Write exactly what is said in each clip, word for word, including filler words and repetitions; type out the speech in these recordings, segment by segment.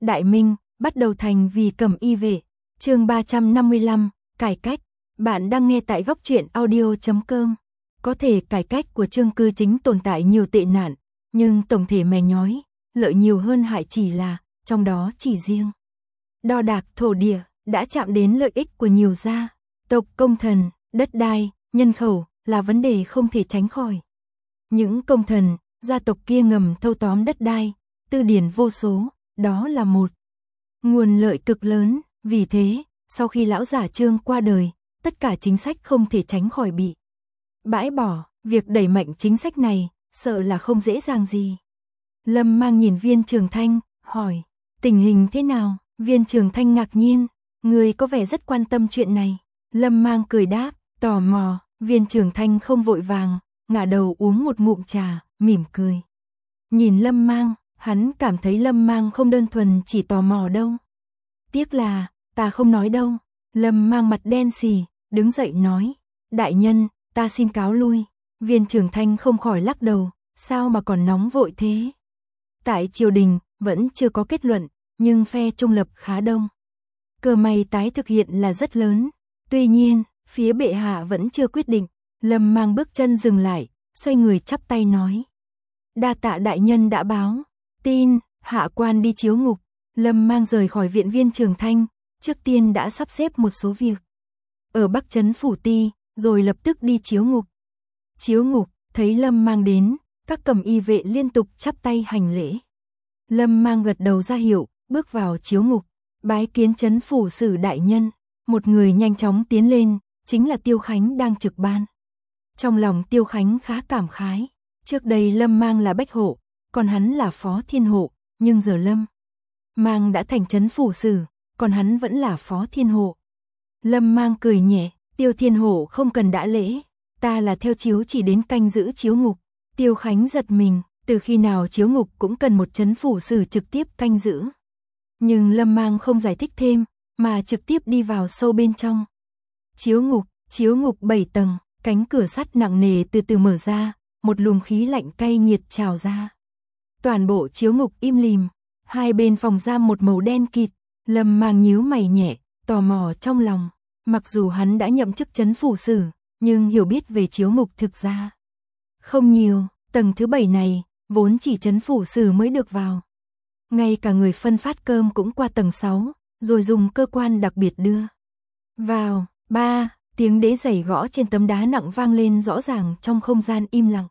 Đại Minh, bắt đầu thành vì Cẩm Y vệ. Chương ba trăm năm mươi lăm, cải cách. Bạn đang nghe tại góc truyện audio chấm com. Có thể cải cách của chương cư chính tồn tại nhiều tệ nạn, nhưng tổng thể mè nhói, lợi nhiều hơn hại chỉ là, trong đó chỉ riêng đo đạc thổ địa, đã chạm đến lợi ích của nhiều gia tộc, công thần, đất đai, nhân khẩu, là vấn đề không thể tránh khỏi. Những công thần, gia tộc kia ngầm thâu tóm đất đai, tư điển vô số, đó là một nguồn lợi cực lớn. Vì thế, sau khi lão giả Trương qua đời, tất cả chính sách không thể tránh khỏi bị bãi bỏ. Việc đẩy mạnh chính sách này, sợ là không dễ dàng gì. Lâm Mang nhìn Viên Trường Thanh, hỏi, tình hình thế nào? Viên Trường Thanh ngạc nhiên, người có vẻ rất quan tâm chuyện này. Lâm Mang cười đáp, tò mò. Viên Trường Thanh không vội vàng, ngả đầu uống một ngụm trà, mỉm cười. Nhìn Lâm Mang, hắn cảm thấy Lâm Mang không đơn thuần chỉ tò mò đâu. Tiếc là, ta không nói đâu. Lâm Mang mặt đen xì, đứng dậy nói, đại nhân, ta xin cáo lui. Viên Trường Thanh không khỏi lắc đầu, sao mà còn nóng vội thế? Tại triều đình, vẫn chưa có kết luận, nhưng phe trung lập khá đông. Cơ may tái thực hiện là rất lớn. Tuy nhiên, phía bệ hạ vẫn chưa quyết định. Lâm Mang bước chân dừng lại, xoay người chắp tay nói, đa tạ đại nhân đã báo tin, hạ quan đi chiếu ngục. Lâm Mang rời khỏi viện Viên Trường Thanh, trước tiên đã sắp xếp một số việc ở Bắc Trấn Phủ Ti, rồi lập tức đi chiếu ngục. Chiếu ngục, thấy Lâm Mang đến, các Cẩm Y vệ liên tục chắp tay hành lễ. Lâm Mang gật đầu ra hiệu, bước vào chiếu ngục, bái kiến Trấn Phủ Sử đại nhân. Một người nhanh chóng tiến lên, chính là Tiêu Khánh đang trực ban. Trong lòng Tiêu Khánh khá cảm khái, trước đây Lâm Mang là bách hộ, còn hắn là phó thiên hộ, nhưng giờ Lâm Mang đã thành Trấn Phủ Sử, còn hắn vẫn là phó thiên hộ. Lâm Mang cười nhẹ, Tiêu thiên hộ không cần đãi lễ, ta là theo chiếu chỉ đến canh giữ chiếu ngục. Tiêu Khánh giật mình, từ khi nào chiếu ngục cũng cần một Trấn Phủ Sử trực tiếp canh giữ. Nhưng Lâm Mang không giải thích thêm, mà trực tiếp đi vào sâu bên trong. Chiếu ngục, chiếu ngục bảy tầng, cánh cửa sắt nặng nề từ từ mở ra, một luồng khí lạnh cay nghiệt trào ra. Toàn bộ chiếu ngục im lìm, hai bên phòng giam một màu đen kịt. Lâm Mang nhíu mày nhẹ, tò mò trong lòng. Mặc dù hắn đã nhậm chức Trấn Phủ Sử, nhưng hiểu biết về chiếu ngục thực ra không nhiều. Tầng thứ bảy này, vốn chỉ Trấn Phủ Sử mới được vào. Ngay cả người phân phát cơm cũng qua tầng sáu, rồi dùng cơ quan đặc biệt đưa vào. Ba, tiếng đế giày gõ trên tấm đá nặng vang lên rõ ràng trong không gian im lặng.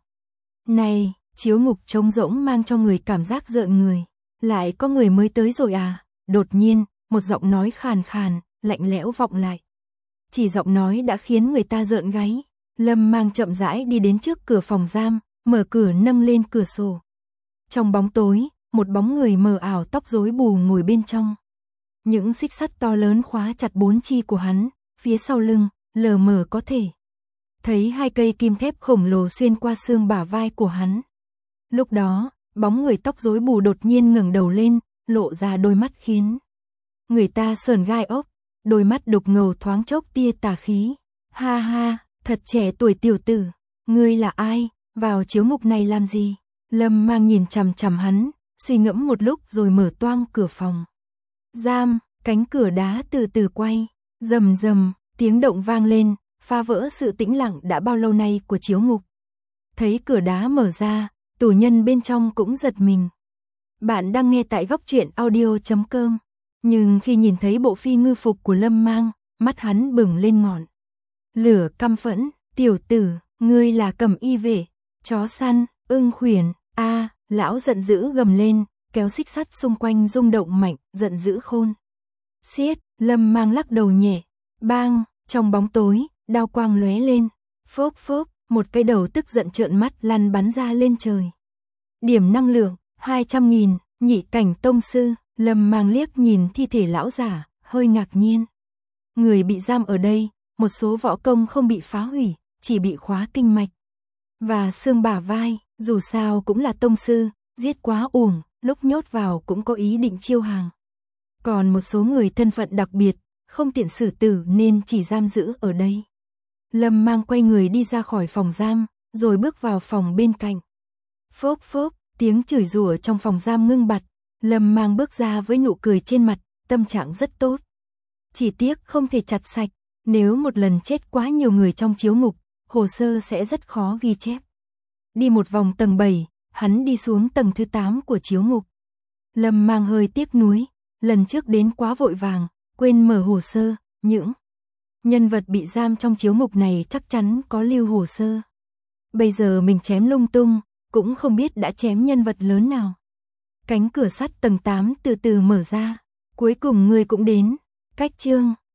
Này, chiếu ngục trống rỗng mang cho người cảm giác rợn người. Lại có người mới tới rồi à? Đột nhiên, một giọng nói khàn khàn, lạnh lẽo vọng lại. Chỉ giọng nói đã khiến người ta rợn gáy. Lâm Mang chậm rãi đi đến trước cửa phòng giam, mở cửa nâng lên cửa sổ. Trong bóng tối, một bóng người mờ ảo tóc rối bù ngồi bên trong. Những xích sắt to lớn khóa chặt bốn chi của hắn, phía sau lưng, lờ mờ có thể thấy hai cây kim thép khổng lồ xuyên qua xương bả vai của hắn. Lúc đó, bóng người tóc rối bù đột nhiên ngẩng đầu lên, lộ ra đôi mắt khiến người ta sởn gai ốc, đôi mắt đục ngầu thoáng chốc tia tà khí. Ha ha, thật trẻ tuổi tiểu tử, ngươi là ai, vào chiếu ngục này làm gì? Lâm Mang nhìn chằm chằm hắn, suy ngẫm một lúc rồi mở toang cửa phòng giam, cánh cửa đá từ từ quay, rầm rầm, tiếng động vang lên, phá vỡ sự tĩnh lặng đã bao lâu nay của chiếu ngục. Thấy cửa đá mở ra, tù nhân bên trong cũng giật mình. Bạn đang nghe tại góc truyện audio chấm com, nhưng khi nhìn thấy bộ phi ngư phục của Lâm Mang, mắt hắn bừng lên ngọn lửa căm phẫn. Tiểu tử, ngươi là Cẩm Y vệ, chó săn, ưng khuyển, a, lão giận dữ gầm lên, kéo xích sắt xung quanh rung động mạnh, giận dữ khôn xiết. Lâm Mang lắc đầu nhẹ, bang, trong bóng tối, đao quang lóe lên, phốc phốc, một cái đầu tức giận trợn mắt lăn bắn ra lên trời. Điểm năng lượng hai trăm nghìn, nhị cảnh tông sư. Lâm Mang liếc nhìn thi thể lão giả, hơi ngạc nhiên. Người bị giam ở đây, một số võ công không bị phá hủy, chỉ bị khóa kinh mạch và xương bả vai. Dù sao cũng là tông sư, giết quá uổng, lúc nhốt vào cũng có ý định chiêu hàng. Còn một số người thân phận đặc biệt, không tiện xử tử nên chỉ giam giữ ở đây. Lâm Mang quay người đi ra khỏi phòng giam, rồi bước vào phòng bên cạnh. Phốc phốc, tiếng chửi rủa trong phòng giam ngưng bặt. Lâm Mang bước ra với nụ cười trên mặt, tâm trạng rất tốt. Chỉ tiếc không thể chặt sạch, nếu một lần chết quá nhiều người trong chiếu ngục, hồ sơ sẽ rất khó ghi chép. Đi một vòng tầng bảy, hắn đi xuống tầng thứ tám của chiếu ngục. Lâm Mang hơi tiếc nuối, lần trước đến quá vội vàng, quên mở hồ sơ, những nhân vật bị giam trong chiếu ngục này chắc chắn có lưu hồ sơ. Bây giờ mình chém lung tung, cũng không biết đã chém nhân vật lớn nào. Cánh cửa sắt tầng tám từ từ mở ra, cuối cùng người cũng đến, Cách Trương.